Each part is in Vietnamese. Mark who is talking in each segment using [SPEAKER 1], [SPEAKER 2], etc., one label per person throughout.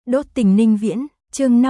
[SPEAKER 1] Đốt tình Ninh Viễn, chương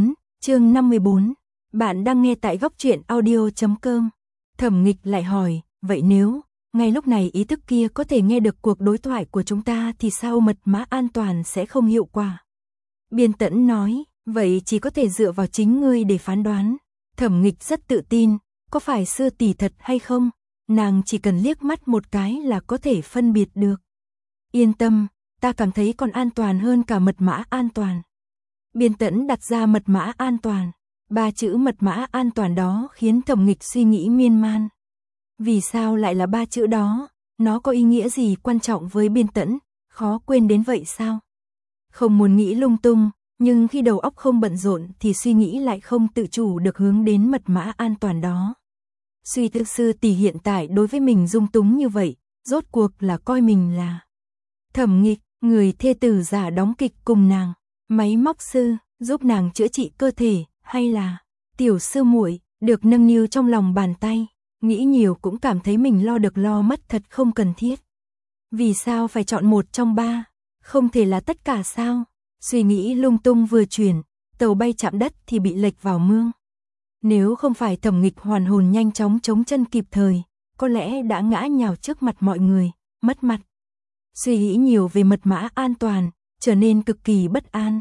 [SPEAKER 1] 54. Bạn đang nghe tại góc truyện audio.com. Thẩm Nghịch lại hỏi, vậy nếu, ngay lúc này ý thức kia có thể nghe được cuộc đối thoại của chúng ta thì sao mật mã an toàn sẽ không hiệu quả? Biên Tẫn nói, vậy chỉ có thể dựa vào chính ngươi để phán đoán. Thẩm Nghịch rất tự tin, có phải sư tỷ thật hay không? Nàng chỉ cần liếc mắt một cái là có thể phân biệt được. Yên tâm, ta cảm thấy còn an toàn hơn cả mật mã an toàn. Biên Tẫn đặt ra mật mã an toàn. 3 chữ mật mã an toàn đó khiến Thẩm Nghịch suy nghĩ miên man. Vì sao lại là 3 chữ đó? Nó có ý nghĩa gì quan trọng với Biên Tẫn? Khó quên đến vậy sao? Không muốn nghĩ lung tung, nhưng khi đầu óc không bận rộn thì suy nghĩ lại không tự chủ được hướng đến mật mã an toàn đó. Suy tư sư tỷ hiện tại đối với mình dung túng như vậy, rốt cuộc là coi mình là Thẩm Nghịch, người thê tử giả đóng kịch cùng nàng, máy móc sư, giúp nàng chữa trị cơ thể, hay là tiểu sư muội, được nâng niu trong lòng bàn tay, nghĩ nhiều cũng cảm thấy mình lo được lo mất thật không cần thiết. Vì sao phải chọn một trong 3? Không thể là tất cả sao? Suy nghĩ lung tung vừa chuyển, tàu bay chạm đất thì bị lệch vào mương. Nếu không phải Thẩm Nghịch hoàn hồn nhanh chóng chống chân kịp thời, có lẽ đã ngã nhào trước mặt mọi người, mất mặt. Suy nghĩ nhiều về mật mã an toàn, trở nên cực kỳ bất an.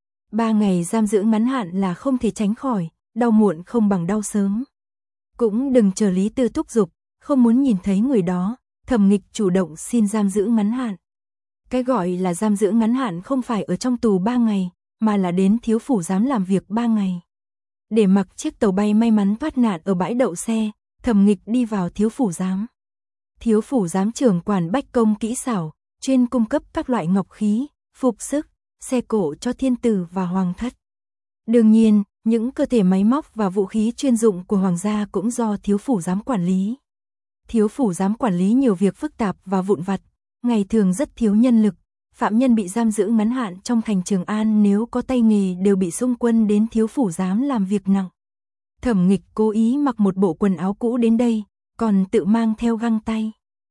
[SPEAKER 1] 3 ngày giam giữ ngắn hạn là không thể tránh khỏi, đau muộn không bằng đau sớm. Cũng đừng chờ Lý Tư thúc giục, không muốn nhìn thấy người đó, Thẩm Nghịch chủ động xin giam giữ ngắn hạn. Cái gọi là giam giữ ngắn hạn không phải ở trong tù 3 ngày, mà là đến thiếu phủ giám làm việc 3 ngày. Để mặc chiếc tàu bay may mắn thoát nạn ở bãi đậu xe, Thẩm Nghịch đi vào thiếu phủ giám. Thiếu phủ giám trưởng quản bách công kỹ xảo, chuyên cung cấp các loại ngọc khí, phục sức, xe cộ cho thiên tử và hoàng thất. Đương nhiên, những cơ thể máy móc và vũ khí chuyên dụng của hoàng gia cũng do thiếu phủ giám quản lý. Thiếu phủ giám quản lý nhiều việc phức tạp và vụn vặt, ngày thường rất thiếu nhân lực. Phạm nhân bị giam giữ ngắn hạn trong thành Trường An nếu có tay nghề đều bị xung quân đến thiếu phủ giám làm việc nặng. Thẩm Nghịch cố ý mặc một bộ quần áo cũ đến đây, còn tự mang theo găng tay.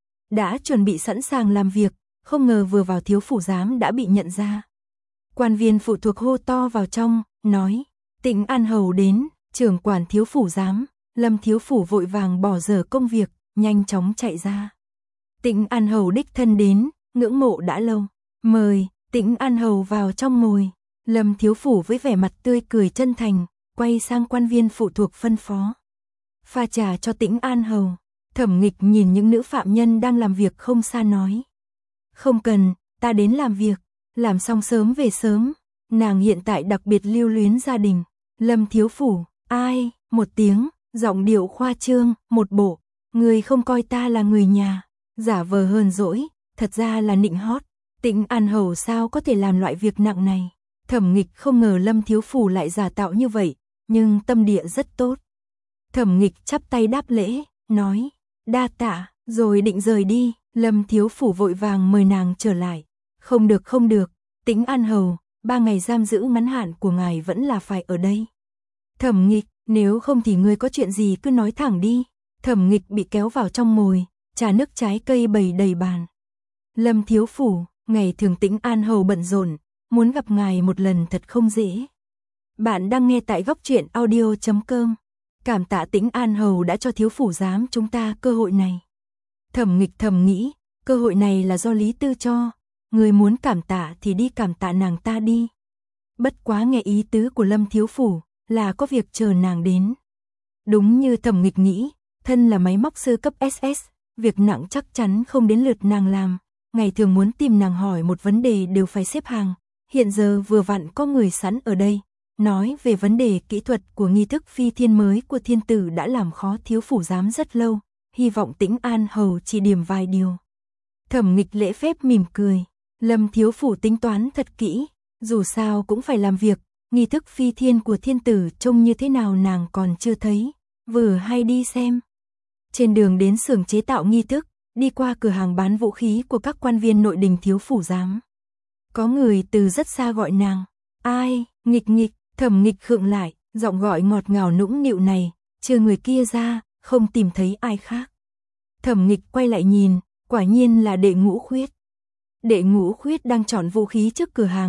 [SPEAKER 1] Đã chuẩn bị sẵn sàng làm việc, không ngờ vừa vào thiếu phủ giám đã bị nhận ra. Quan viên phụ thuộc hô to vào trong, nói, Tĩnh An Hầu đến, trưởng quản thiếu phủ giám. Lâm thiếu phủ vội vàng bỏ dở công việc, nhanh chóng chạy ra. Tĩnh An Hầu đích thân đến, ngưỡng mộ đã lâu. Mời, Tĩnh An Hầu vào trong ngồi. Lâm thiếu phủ với vẻ mặt tươi cười chân thành, quay sang quan viên phụ thuộc phân phó. Pha trà cho Tĩnh An Hầu. Thẩm Nghịch nhìn những nữ phạm nhân đang làm việc không xa nói. Không cần, ta đến làm việc, làm xong sớm về sớm. Nàng hiện tại đặc biệt lưu luyến gia đình. Lâm thiếu phủ, ai, một tiếng, giọng điệu khoa trương, một bộ. Người không coi ta là người nhà, giả vờ hờn dỗi, thật ra là nịnh hót. Tĩnh An Hầu sao có thể làm loại việc nặng này? Thẩm Nghịch không ngờ Lâm thiếu phủ lại giả tạo như vậy, nhưng tâm địa rất tốt. Thẩm Nghịch chắp tay đáp lễ, nói, đa tạ, rồi định rời đi. Lâm thiếu phủ vội vàng mời nàng trở lại. Không được, Tĩnh An Hầu, 3 ngày giam giữ ngắn hạn của ngài vẫn là phải ở đây. Thẩm Nghịch, nếu không thì ngươi có chuyện gì cứ nói thẳng đi. Thẩm Nghịch bị kéo vào trong ngồi, trà nước trái cây bày đầy bàn. Lâm thiếu phủ, ngày thường Tĩnh An Hầu bận rộn, muốn gặp ngài một lần thật không dễ. Bạn đang nghe tại góc truyện audio.com. Cảm tạ Tĩnh An Hầu đã cho thiếu phủ giám chúng ta cơ hội này. Thẩm Nghịch thầm nghĩ, cơ hội này là do Lý Tư cho, người muốn cảm tạ thì đi cảm tạ nàng ta đi. Bất quá nghe ý tứ của Lâm thiếu phủ là có việc chờ nàng đến. Đúng như Thẩm Nghịch nghĩ, thân là máy móc sư cấp SS, việc nặng chắc chắn không đến lượt nàng làm. Ngày thường muốn tìm nàng hỏi một vấn đề đều phải xếp hàng, hiện giờ vừa vặn có người sẵn ở đây, nói về vấn đề kỹ thuật của nghi thức phi thiên mới của thiên tử đã làm khó thiếu phủ giám rất lâu, hy vọng Tĩnh An Hầu chỉ điểm vài điều. Thẩm Nghịch lễ phép mỉm cười, Lâm thiếu phủ tính toán thật kỹ, dù sao cũng phải làm việc, nghi thức phi thiên của thiên tử trông như thế nào nàng còn chưa thấy, vừa hay đi xem. Trên đường đến xưởng chế tạo nghi thức, đi qua cửa hàng bán vũ khí của các quan viên nội đình thiếu phủ giám. Có người từ rất xa gọi nàng, ai, Nghịch, Thẩm Nghịch khựng lại, giọng gọi ngọt ngào nũng nịu này, trừ người kia ra, không tìm thấy ai khác. Thẩm Nghịch quay lại nhìn, quả nhiên là Đệ Ngũ Khuyết. Đệ Ngũ Khuyết đang chọn vũ khí trước cửa hàng,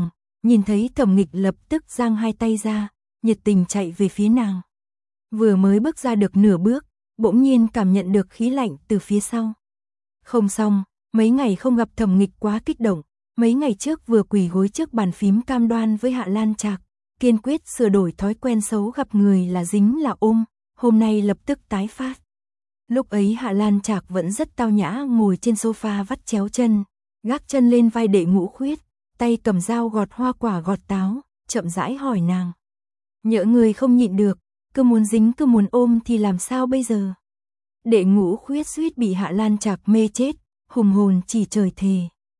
[SPEAKER 1] nhìn thấy Thẩm Nghịch lập tức giang hai tay ra, nhiệt tình chạy về phía nàng. Vừa mới bước ra được nửa bước, bỗng nhiên cảm nhận được khí lạnh từ phía sau. Không xong, mấy ngày không gặp Thẩm Nghịch quá kích động, mấy ngày trước vừa quỳ gối trước bàn phím cam đoan với Hạ Lan Trạc, kiên quyết sửa đổi thói quen xấu gặp người là dính là ôm, hôm nay lập tức tái phát. Lúc ấy Hạ Lan Trạc vẫn rất tao nhã ngồi trên sofa vắt chéo chân, gác chân lên vai Đệ Ngũ Khuyết, tay cầm dao gọt hoa quả gọt táo, chậm rãi hỏi nàng. Nhỡ người không nhịn được, cứ muốn dính cứ muốn ôm thì làm sao bây giờ? Đệ Ngũ Khuyết suýt bị Hạ Lan Trạc mê chết, hùng hồn chỉ trời thề.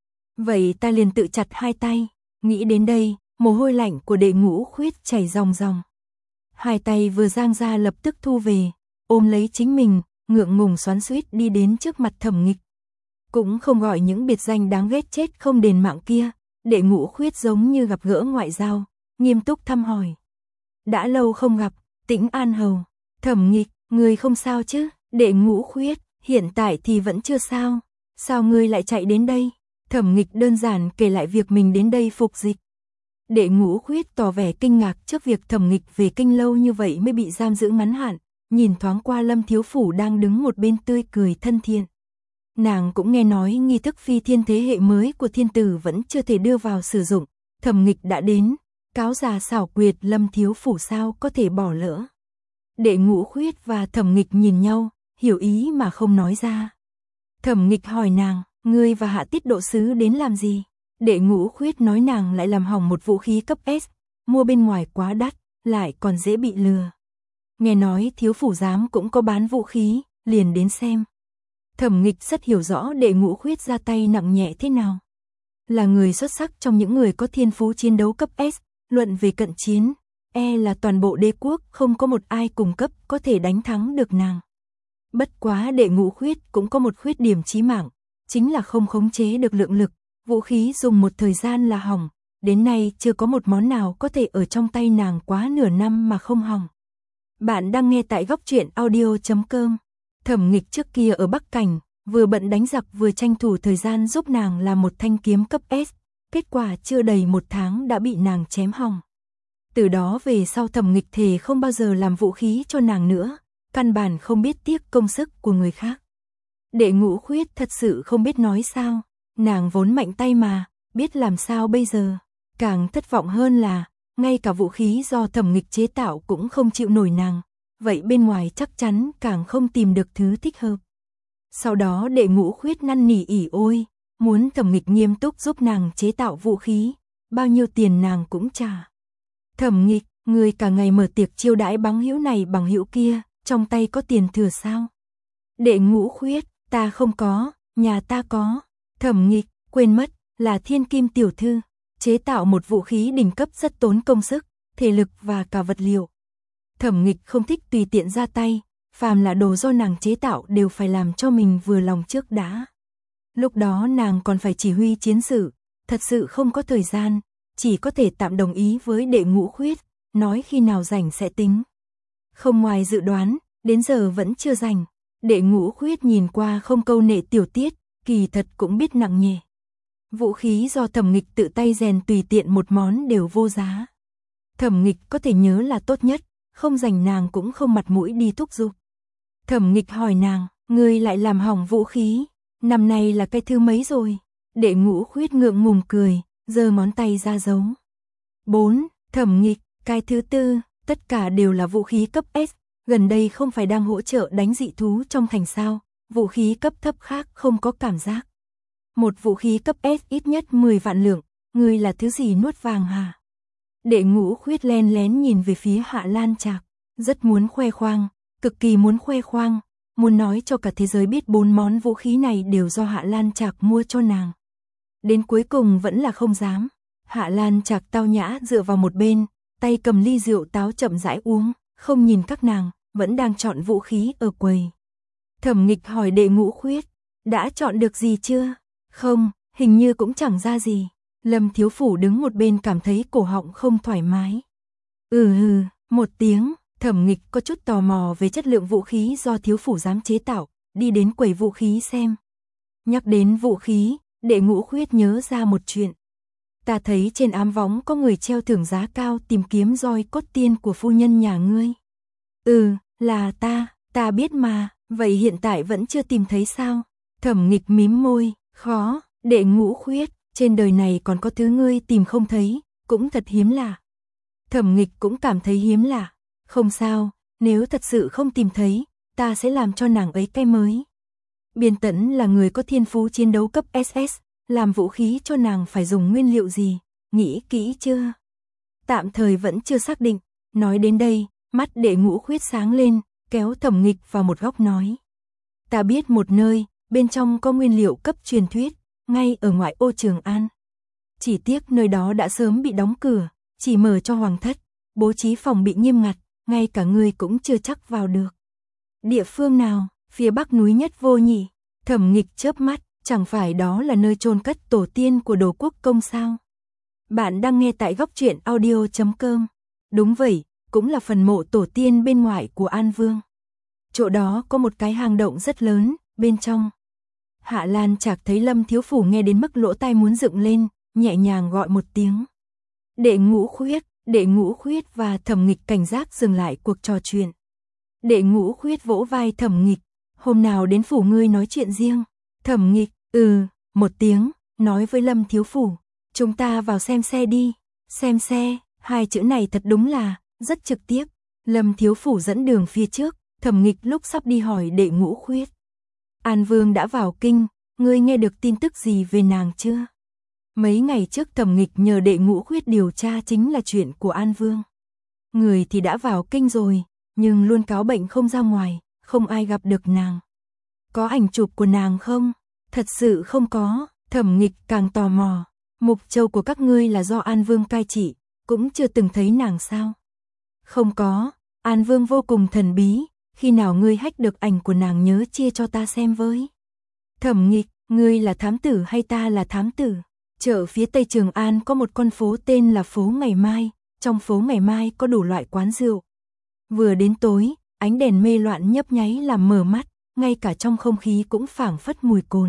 [SPEAKER 1] Vậy ta liền tự chặt hai tay, nghĩ đến đây, mồ hôi lạnh của Đệ Ngũ Khuyết chảy ròng ròng. Hai tay vừa giang ra lập tức thu về, ôm lấy chính mình, ngượng ngùng xoắn xuýt đi đến trước mặt Thẩm Nghịch. Cũng không gọi những biệt danh đáng ghét chết không đền mạng kia, Đệ Ngũ Khuyết giống như gặp gỡ ngoại giao, nghiêm túc thăm hỏi. Đã lâu không gặp, Tĩnh An hầu. Thẩm Nghịch, ngươi không sao chứ? Đệ Ngũ Khuyết, hiện tại thì vẫn chưa sao. Sao ngươi lại chạy đến đây? Thẩm Nghịch đơn giản kể lại việc mình đến đây phục dịch. Đệ Ngũ Khuyết tỏ vẻ kinh ngạc trước việc Thẩm Nghịch về kinh lâu như vậy mới bị giam giữ ngắn hạn, nhìn thoáng qua Lâm thiếu phủ đang đứng một bên tươi cười thân thiện. Nàng cũng nghe nói nghi thức phi thiên thế hệ mới của thiên tử vẫn chưa thể đưa vào sử dụng, Thẩm Nghịch đã đến, cáo già xảo quyệt Lâm thiếu phủ sao có thể bỏ lỡ. Đệ Ngũ Khuyết và Thẩm Nghịch nhìn nhau, hiểu ý mà không nói ra. Thẩm Nghịch hỏi nàng, ngươi và Hạ Tiết độ sứ đến làm gì? Đệ Ngũ Khuyết nói nàng lại làm hỏng một vũ khí cấp S, mua bên ngoài quá đắt, lại còn dễ bị lừa. Nghe nói thiếu phủ giám cũng có bán vũ khí, liền đến xem. Thẩm Nghịch rất hiểu rõ Đệ Ngũ Khuyết ra tay nặng nhẹ thế nào. Là người xuất sắc trong những người có thiên phú chiến đấu cấp S, luận về cận chiến, là toàn bộ đế quốc không có một ai cùng cấp có thể đánh thắng được nàng. Bất quá Đệ Ngũ Khuyết cũng có một khuyết điểm chí mạng, chính là không khống chế được lượng lực, vũ khí dùng một thời gian là hỏng, đến nay chưa có một món nào có thể ở trong tay nàng quá nửa năm mà không hỏng. Bạn đang nghe tại góc truyện audio.com. Thẩm Nghịch trước kia ở Bắc Cảnh, vừa bận đánh giặc vừa tranh thủ thời gian giúp nàng làm một thanh kiếm cấp S, kết quả chưa đầy một tháng đã bị nàng chém hỏng. Từ đó về sau Thẩm Nghịch thề không bao giờ làm vũ khí cho nàng nữa, căn bản không biết tiếc công sức của người khác. Đệ Ngũ Khuyết thật sự không biết nói sao, nàng vốn mạnh tay mà, biết làm sao bây giờ. Càng thất vọng hơn là, ngay cả vũ khí do Thẩm Nghịch chế tạo cũng không chịu nổi nàng, vậy bên ngoài chắc chắn càng không tìm được thứ thích hợp. Sau đó Đệ Ngũ Khuyết năn nỉ ỉ ôi, muốn Thẩm Nghịch nghiêm túc giúp nàng chế tạo vũ khí, bao nhiêu tiền nàng cũng trả. Thẩm Nghịch, người cả ngày mở tiệc chiêu đãi bằng hữu này bằng hữu kia, trong tay có tiền thừa sao? Đệ Ngũ Khuyết, ta không có, nhà ta có. Thẩm Nghịch, quên mất, là Thiên Kim tiểu thư, chế tạo một vũ khí đỉnh cấp rất tốn công sức, thể lực và cả vật liệu. Thẩm Nghịch không thích tùy tiện ra tay, phàm là đồ do nàng chế tạo đều phải làm cho mình vừa lòng trước đã. Lúc đó nàng còn phải chỉ huy chiến sự, thật sự không có thời gian, chỉ có thể tạm đồng ý với Đệ Ngũ Khuyết, nói khi nào rảnh sẽ tính. Không ngoài dự đoán, đến giờ vẫn chưa rảnh. Đệ Ngũ Khuyết nhìn qua không câu nệ tiểu tiết, kỳ thật cũng biết nặng nhẹ. Vũ khí do Thẩm Nghịch tự tay rèn tùy tiện một món đều vô giá. Thẩm Nghịch có thể nhớ là tốt nhất, không rảnh nàng cũng không mặt mũi đi thúc giục. Thẩm Nghịch hỏi nàng, ngươi lại làm hỏng vũ khí, năm nay là cái thứ mấy rồi? Đệ Ngũ Khuyết ngượng ngùng cười, giơ ngón tay ra dấu. 4. Thẩm Nghịch, cái thứ tư, tất cả đều là vũ khí cấp S, gần đây không phải đang hỗ trợ đánh dị thú trong thành sao, vũ khí cấp thấp khác không có cảm giác. Một vũ khí cấp S ít nhất 10 vạn lượng, ngươi là thứ gì nuốt vàng hả? Đệ Ngũ Khuyết len lén nhìn về phía Hạ Lan Trạc, rất muốn khoe khoang, cực kỳ muốn khoe khoang, muốn nói cho cả thế giới biết 4 món vũ khí này đều do Hạ Lan Trạc mua cho nàng. Đến cuối cùng vẫn là không dám. Hạ Lan Trạc tao nhã dựa vào một bên, tay cầm ly rượu táo chậm rãi uống, không nhìn các nàng, vẫn đang chọn vũ khí ở quầy. Thẩm Nghịch hỏi Đệ Ngũ Khuyết, đã chọn được gì chưa? Không, hình như cũng chẳng ra gì. Lâm thiếu phủ đứng một bên cảm thấy cổ họng không thoải mái. Một tiếng, Thẩm Nghịch có chút tò mò về chất lượng vũ khí do thiếu phủ dám chế tạo, đi đến quầy vũ khí xem. Nhắc đến vũ khí, Đệ Ngũ Khuyết nhớ ra một chuyện. Ta thấy trên ám võng có người treo thưởng giá cao tìm kiếm roi cốt tiên của phu nhân nhà ngươi. Là ta biết mà, vậy hiện tại vẫn chưa tìm thấy sao? Thẩm Nghịch mím môi, khó, Đệ Ngũ Khuyết, trên đời này còn có thứ ngươi tìm không thấy, cũng thật hiếm lạ. Thẩm Nghịch cũng cảm thấy hiếm lạ, không sao, nếu thật sự không tìm thấy, ta sẽ làm cho nàng ấy cái mới. Biên Tẫn là người có thiên phú chiến đấu cấp SS, làm vũ khí cho nàng phải dùng nguyên liệu gì, nghĩ kỹ chưa? Tạm thời vẫn chưa xác định, nói đến đây, mắt Đệ Ngũ Khuyết sáng lên, kéo Thẩm Nghịch vào một góc nói. Ta biết một nơi, bên trong có nguyên liệu cấp truyền thuyết, ngay ở ngoại ô Trường An. Chỉ tiếc nơi đó đã sớm bị đóng cửa, chỉ mở cho hoàng thất, bố trí phòng bị nghiêm ngặt, ngay cả ngươi cũng chưa chắc vào được. Địa phương nào, phía bắc núi Nhất Vô nhỉ? Thẩm Nghịch chớp mắt, chẳng phải đó là nơi chôn cất tổ tiên của Đồ Quốc Công sao? Bạn đang nghe tại góc truyện audio.com. Đúng vậy, cũng là phần mộ tổ tiên bên ngoài của An Vương. Chỗ đó có một cái hang động rất lớn, bên trong. Hạ Lan Trạc thấy Lâm thiếu phủ nghe đến mức lỗ tai muốn dựng lên, nhẹ nhàng gọi một tiếng. Đệ Ngũ Khuyết và Thẩm Nghịch cảnh giác dừng lại cuộc trò chuyện. Đệ Ngũ Khuyết vỗ vai Thẩm Nghịch, hôm nào đến phủ ngươi nói chuyện riêng. Thẩm Nghịch, một tiếng, nói với Lâm thiếu phủ, chúng ta vào xem xe đi. Xem xe, hai chữ này thật đúng là rất trực tiếp. Lâm thiếu phủ dẫn đường phía trước, Thẩm Nghịch lúc sắp đi hỏi Đệ Ngũ Khuyết. An Vương đã vào kinh, ngươi nghe được tin tức gì về nàng chưa? Mấy ngày trước Thẩm Nghịch nhờ Đệ Ngũ Khuyết điều tra chính là chuyện của An Vương. Người thì đã vào kinh rồi, nhưng luôn cáo bệnh không ra ngoài, không ai gặp được nàng. Có ảnh chụp của nàng không? Thật sự không có. Thẩm Nghịch càng tò mò. Mục Châu của các ngươi là do An Vương cai trị, cũng chưa từng thấy nàng sao? Không có, An Vương vô cùng thần bí, khi nào ngươi hack được ảnh của nàng nhớ chia cho ta xem với. Thẩm Nghịch, ngươi là thám tử hay ta là thám tử? Chợ phía Tây Trường An có một con phố tên là phố Ngày Mai, trong phố Ngày Mai có đủ loại quán rượu. Vừa đến tối, ánh đèn mê loạn nhấp nháy làm mở mắt, ngay cả trong không khí cũng phảng phất mùi cồn.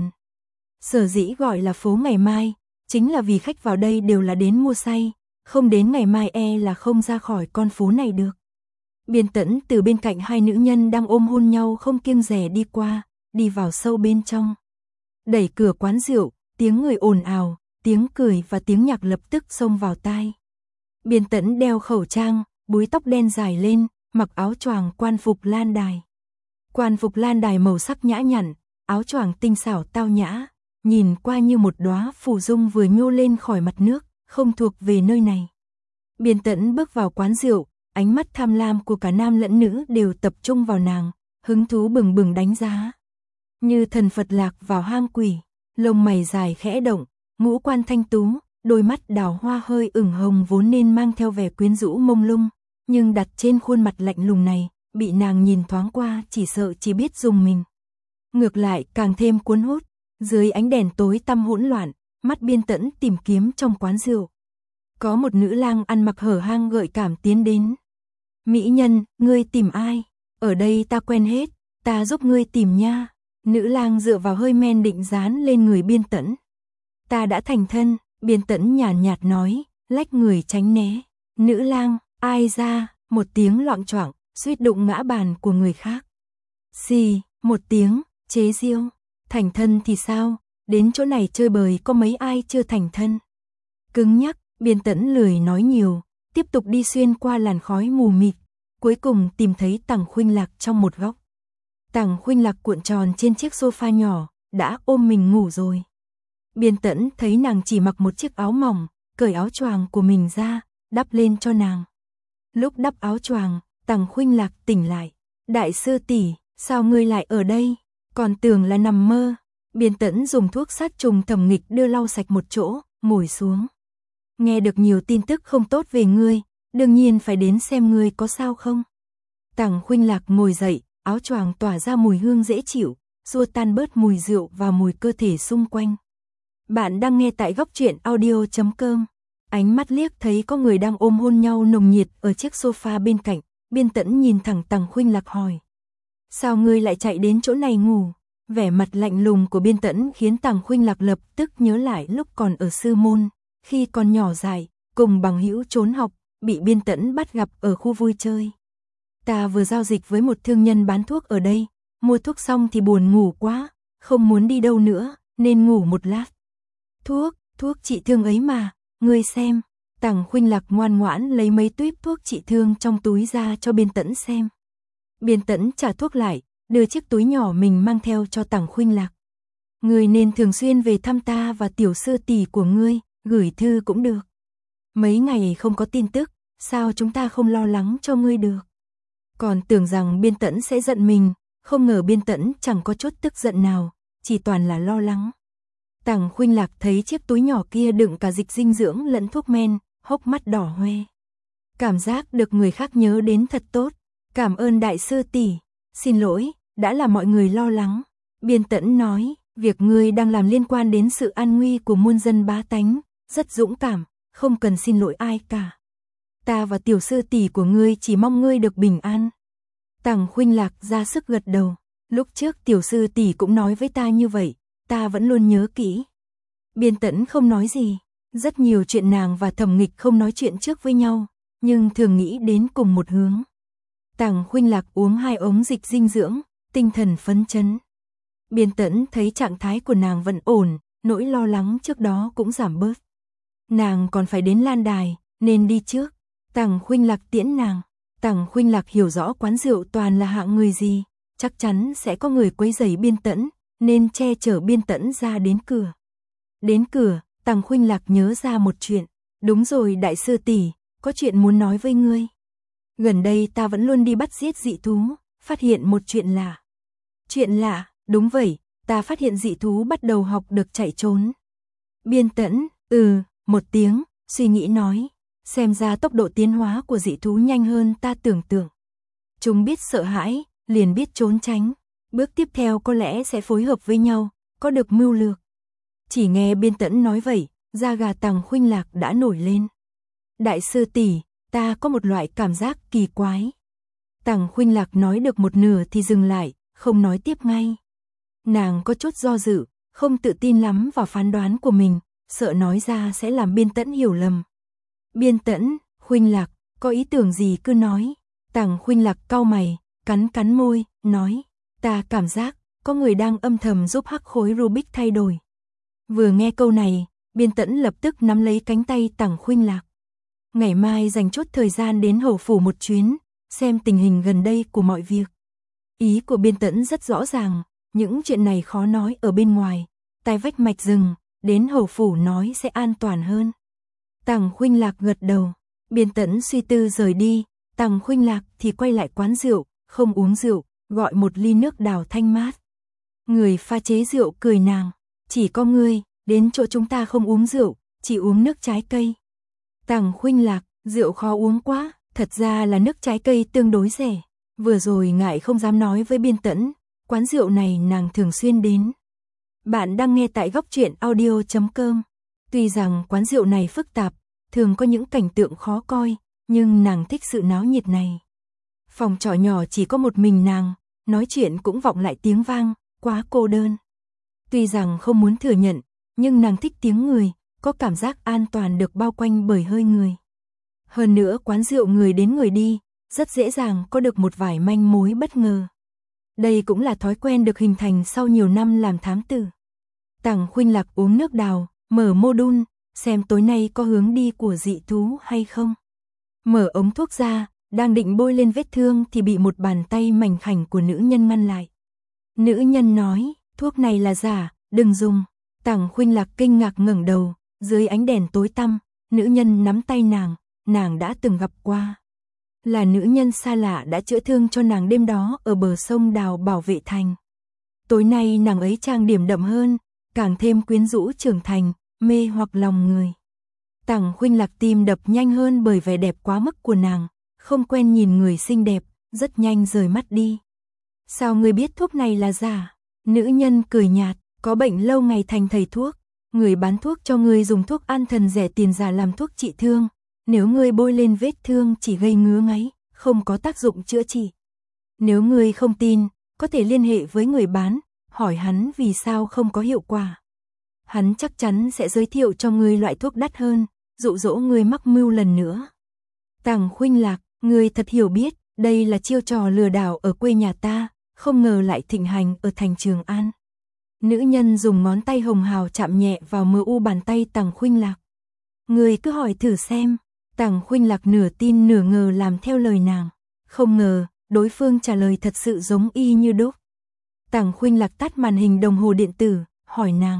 [SPEAKER 1] Sở dĩ gọi là phố Ngày Mai, chính là vì khách vào đây đều là đến mua say, không đến ngày mai là không ra khỏi con phố này được. Biên Tẫn từ bên cạnh hai nữ nhân đang ôm hôn nhau không kiêng dè đi qua, đi vào sâu bên trong. Đẩy cửa quán rượu, tiếng người ồn ào, tiếng cười và tiếng nhạc lập tức xông vào tai. Biên Tẫn đeo khẩu trang, búi tóc đen dài lên, mặc áo choàng quan phục lan đài. Quan phục lan đài màu sắc nhã nhặn, áo choàng tinh xảo tao nhã, nhìn qua như một đóa phù dung vừa nhô lên khỏi mặt nước, không thuộc về nơi này. Biên Tẫn bước vào quán rượu, ánh mắt tham lam của cả nam lẫn nữ đều tập trung vào nàng, hứng thú bừng bừng đánh giá. Như thần Phật lạc vào hang quỷ, lông mày dài khẽ động, ngũ quan thanh tú, đôi mắt đào hoa hơi ửng hồng vốn nên mang theo vẻ quyến rũ mông lung, nhưng đặt trên khuôn mặt lạnh lùng này, bị nàng nhìn thoáng qua chỉ sợ chỉ biết dùng mình. Ngược lại càng thêm cuốn hút, dưới ánh đèn tối tăm hỗn loạn, mắt Biên Tẫn tìm kiếm trong quán rượu. Có một nữ lang ăn mặc hở hang gợi cảm tiến đến. Mỹ nhân, ngươi tìm ai? Ở đây ta quen hết, ta giúp ngươi tìm nha. Nữ lang dựa vào hơi men định dán lên người Biên Tẫn. Ta đã thành thân, Biên Tẫn nhàn nhạt nói, lách người tránh né. Nữ lang, ai ra, một tiếng loạng choạng, suýt đụng ngã bàn của người khác. Xì, một tiếng, chế giễu. Thành thân thì sao, đến chỗ này chơi bời có mấy ai chưa thành thân. Cứng nhắc, Biên Tẫn lười nói nhiều, tiếp tục đi xuyên qua làn khói mù mịt, cuối cùng tìm thấy Tằng Khuynh Lạc trong một góc. Tằng Khuynh Lạc cuộn tròn trên chiếc sofa nhỏ, đã ôm mình ngủ rồi. Biên Tẫn thấy nàng chỉ mặc một chiếc áo mỏng, cởi áo choàng của mình ra, đắp lên cho nàng. Lúc đắp áo choàng, Tằng Khuynh Lạc tỉnh lại. Đại sư tỷ, sao ngươi lại ở đây? Còn tưởng là nằm mơ. Biên Tẫn dùng thuốc sát trùng Thẩm Nghịch đưa lau sạch một chỗ, ngồi xuống. Nghe được nhiều tin tức không tốt về ngươi, đương nhiên phải đến xem ngươi có sao không. Tằng Khuynh Lạc ngồi dậy, áo choàng tỏa ra mùi hương dễ chịu, xua tan bớt mùi rượu và mùi cơ thể xung quanh. Bạn đang nghe tại góc truyện audio.com. Ánh mắt liếc thấy có người đang ôm hôn nhau nồng nhiệt ở chiếc sofa bên cạnh, Biên Tẫn nhìn thẳng Tằng Khuynh Lạc hỏi. Sao ngươi lại chạy đến chỗ này ngủ? Vẻ mặt lạnh lùng của Biên Tẫn khiến Tằng Khuynh Lạc lập tức nhớ lại lúc còn ở sư môn, Khi còn nhỏ dại, cùng bằng hữu trốn học, bị Biên Tẫn bắt gặp ở khu vui chơi. Ta vừa giao dịch với một thương nhân bán thuốc ở đây, mua thuốc xong thì buồn ngủ quá, không muốn đi đâu nữa, nên ngủ một lát. Thuốc trị thương ấy mà, ngươi xem. Tằng Khuynh Lạc ngoan ngoãn lấy mấy tuíp thuốc trị thương trong túi ra cho Biên Tẫn xem. Biên Tẫn trả thuốc lại, đưa chiếc túi nhỏ mình mang theo cho Tằng Khuynh Lạc. Ngươi nên thường xuyên về thăm ta và tiểu sư tỷ của ngươi, gửi thư cũng được. Mấy ngày không có tin tức, sao chúng ta không lo lắng cho ngươi được. Còn tưởng rằng Biên Tẫn sẽ giận mình, không ngờ Biên Tẫn chẳng có chút tức giận nào, chỉ toàn là lo lắng. Tằng Khuynh Lạc thấy chiếc túi nhỏ kia đựng cả dịch dinh dưỡng lẫn thuốc men, hốc mắt đỏ hoe. Cảm giác được người khác nhớ đến thật tốt. Cảm ơn đại sư tỷ, xin lỗi, đã làm mọi người lo lắng. Biên Tẫn nói, việc ngươi đang làm liên quan đến sự an nguy của muôn dân bá tánh, rất dũng cảm, không cần xin lỗi ai cả. Ta và tiểu sư tỷ của ngươi chỉ mong ngươi được bình an. Tằng Khuynh Lạc ra sức gật đầu, lúc trước tiểu sư tỷ cũng nói với ta như vậy, ta vẫn luôn nhớ kỹ. Biên Tẫn không nói gì, rất nhiều chuyện nàng và Thẩm Nghịch không nói chuyện trước với nhau, nhưng thường nghĩ đến cùng một hướng. Tằng Khuynh Lạc uống 2 ống dịch dinh dưỡng, tinh thần phấn chấn. Biên Tẫn thấy trạng thái của nàng vẫn ổn, nỗi lo lắng trước đó cũng giảm bớt. Nàng còn phải đến Lan Đài, nên đi trước. Tằng Khuynh Lạc tiễn nàng. Tằng Khuynh Lạc hiểu rõ quán rượu toàn là hạng người gì, chắc chắn sẽ có người quấy rầy Biên Tẫn, nên che chở Biên Tẫn ra đến cửa. Đến cửa, Tằng Khuynh Lạc nhớ ra một chuyện. Đúng rồi đại sư tỷ, có chuyện muốn nói với ngươi. Gần đây ta vẫn luôn đi bắt giết dị thú, phát hiện một chuyện lạ. Chuyện lạ, đúng vậy, ta phát hiện dị thú bắt đầu học được chạy trốn. Biên Tẫn, một tiếng, suy nghĩ nói, xem ra tốc độ tiến hóa của dị thú nhanh hơn ta tưởng tượng. Chúng biết sợ hãi, liền biết trốn tránh, bước tiếp theo có lẽ sẽ phối hợp với nhau, có được mưu lược. Chỉ nghe Biên Tẫn nói vậy, da gà Tằng Khuynh Lạc đã nổi lên. Đại sư tỷ, ta có một loại cảm giác kỳ quái. Tằng Khuynh Lạc nói được một nửa thì dừng lại, không nói tiếp ngay. Nàng có chút do dự, không tự tin lắm vào phán đoán của mình, sợ nói ra sẽ làm Biên Tẫn hiểu lầm. Biên Tẫn, Khuynh Lạc, có ý tưởng gì cứ nói. Tằng Khuynh Lạc cau mày, cắn môi, nói, ta cảm giác có người đang âm thầm giúp hắc khối Rubik thay đổi. Vừa nghe câu này, Biên Tẫn lập tức nắm lấy cánh tay Tằng Khuynh Lạc. Ngày mai dành chút thời gian đến Hầu phủ một chuyến, xem tình hình gần đây của mọi việc. Ý của Biên Tẫn rất rõ ràng, những chuyện này khó nói ở bên ngoài, tai vách mạch rừng, đến Hầu phủ nói sẽ an toàn hơn. Tằng Khuynh Lạc gật đầu, Biên Tẫn suy tư rời đi, Tằng Khuynh Lạc thì quay lại quán rượu, không uống rượu, gọi một ly nước đào thanh mát. Người pha chế rượu cười nàng, chỉ có ngươi, đến chỗ chúng ta không uống rượu, chỉ uống nước trái cây. Tằng Khuynh Lạc, rượu khó uống quá, thật ra là nước trái cây tương đối rẻ. Vừa rồi ngại không dám nói với Biên Tẫn, quán rượu này nàng thường xuyên đến. Bạn đang nghe tại góc truyện audio.com. Tuy rằng quán rượu này phức tạp, thường có những cảnh tượng khó coi, nhưng nàng thích sự náo nhiệt này. Phòng trọ nhỏ chỉ có một mình nàng, nói chuyện cũng vọng lại tiếng vang, quá cô đơn. Tuy rằng không muốn thừa nhận, nhưng nàng thích tiếng người, có cảm giác an toàn được bao quanh bởi hơi người. Hơn nữa quán rượu người đến người đi, rất dễ dàng có được một vài manh mối bất ngờ. Đây cũng là thói quen được hình thành sau nhiều năm làm thám tử. Tằng Khuynh Lạc uống nước đào, mở module, xem tối nay có hướng đi của dị thú hay không. Mở ống thuốc ra, đang định bôi lên vết thương thì bị một bàn tay mảnh khảnh của nữ nhân ngăn lại. Nữ nhân nói, thuốc này là giả, đừng dùng. Tằng Khuynh Lạc kinh ngạc ngẩng đầu, dưới ánh đèn tối tăm, nữ nhân nắm tay nàng đã từng gặp qua. Là nữ nhân xa lạ đã chữa thương cho nàng đêm đó ở bờ sông Đào Bảo Vệ Thành. Tối nay nàng ấy trang điểm đậm hơn, càng thêm quyến rũ trưởng thành, mê hoặc lòng người. Tằng Khuynh Lạc tim đập nhanh hơn bởi vẻ đẹp quá mức của nàng, không quen nhìn người xinh đẹp, rất nhanh rời mắt đi. Sao ngươi biết thuốc này là giả? Nữ nhân cười nhạt, có bệnh lâu ngày thành thầy thuốc, người bán thuốc cho ngươi dùng thuốc an thần rẻ tiền giả làm thuốc trị thương, nếu ngươi bôi lên vết thương chỉ gây ngứa ngáy, không có tác dụng chữa trị. Nếu ngươi không tin, có thể liên hệ với người bán, hỏi hắn vì sao không có hiệu quả. hắn chắc chắn sẽ giới thiệu cho ngươi loại thuốc đắt hơn, dụ dỗ ngươi mắc mưu lần nữa. Tằng Khuynh Lạc, ngươi thật hiểu biết, đây là chiêu trò lừa đảo ở quê nhà ta, không ngờ lại thịnh hành ở thành Trường An. Nữ nhân dùng ngón tay hồng hào chạm nhẹ vào mờ u bàn tay Tằng Khuynh Lạc. Ngươi cứ hỏi thử xem. Tằng Khuynh Lạc nửa tin nửa ngờ làm theo lời nàng. Không ngờ, đối phương trả lời thật sự giống y như đúc. Tằng Khuynh Lạc tắt màn hình đồng hồ điện tử, hỏi nàng.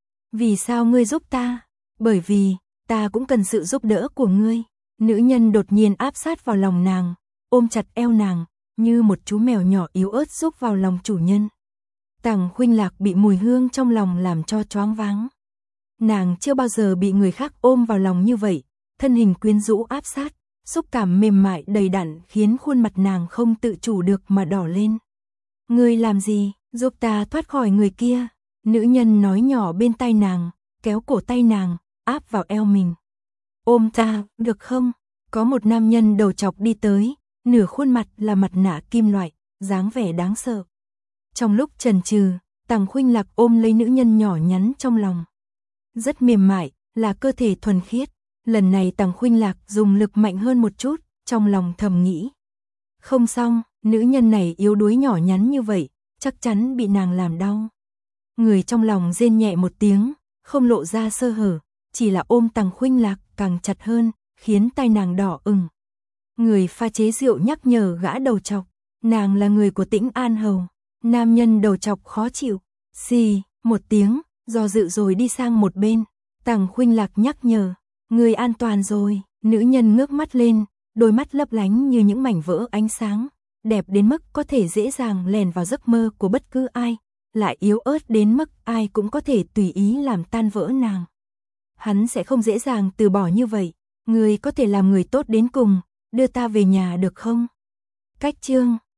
[SPEAKER 1] Vì sao ngươi giúp ta? Bởi vì, ta cũng cần sự giúp đỡ của ngươi. Nữ nhân đột nhiên áp sát vào lòng nàng, ôm chặt eo nàng, như một chú mèo nhỏ yếu ớt rúc vào lòng chủ nhân. Tằng Khuynh Lạc bị mùi hương trong lòng làm cho choáng váng. Nàng chưa bao giờ bị người khác ôm vào lòng như vậy, thân hình quyến rũ áp sát, xúc cảm mềm mại đầy đặn khiến khuôn mặt nàng không tự chủ được mà đỏ lên. Ngươi làm gì, giúp ta thoát khỏi người kia. Nữ nhân nói nhỏ bên tai nàng, kéo cổ tay nàng, áp vào eo mình. Ôm ta, được không? Có một nam nhân đầu trọc đi tới, nửa khuôn mặt là mặt nạ kim loại, dáng vẻ đáng sợ. Trong lúc chần chừ, Tằng Khuynh Lạc ôm lấy nữ nhân nhỏ nhắn trong lòng. Rất mềm mại, là cơ thể thuần khiết. Lần này Tằng Khuynh Lạc dùng lực mạnh hơn một chút, trong lòng thầm nghĩ. Không xong, nữ nhân này yếu đuối nhỏ nhắn như vậy, chắc chắn bị nàng làm đau. Người trong lòng rên nhẹ một tiếng, không lộ ra sơ hở, chỉ là ôm Tằng Khuynh Lạc càng chặt hơn, khiến tai nàng đỏ ửng. Người pha chế rượu nhắc nhở gã đầu trọc, nàng là người của Tĩnh An Hầu. Nam nhân đầu trọc khó chịu, xì, một tiếng, do dự rồi đi sang một bên. Tằng Khuynh Lạc nhắc nhở, người an toàn rồi. Nữ nhân ngước mắt lên, đôi mắt lấp lánh như những mảnh vỡ ánh sáng, đẹp đến mức có thể dễ dàng lèn vào giấc mơ của bất cứ ai, lại yếu ớt đến mức ai cũng có thể tùy ý làm tan vỡ nàng. Hắn sẽ không dễ dàng từ bỏ như vậy, người có thể làm người tốt đến cùng, đưa ta về nhà được không? Cách chương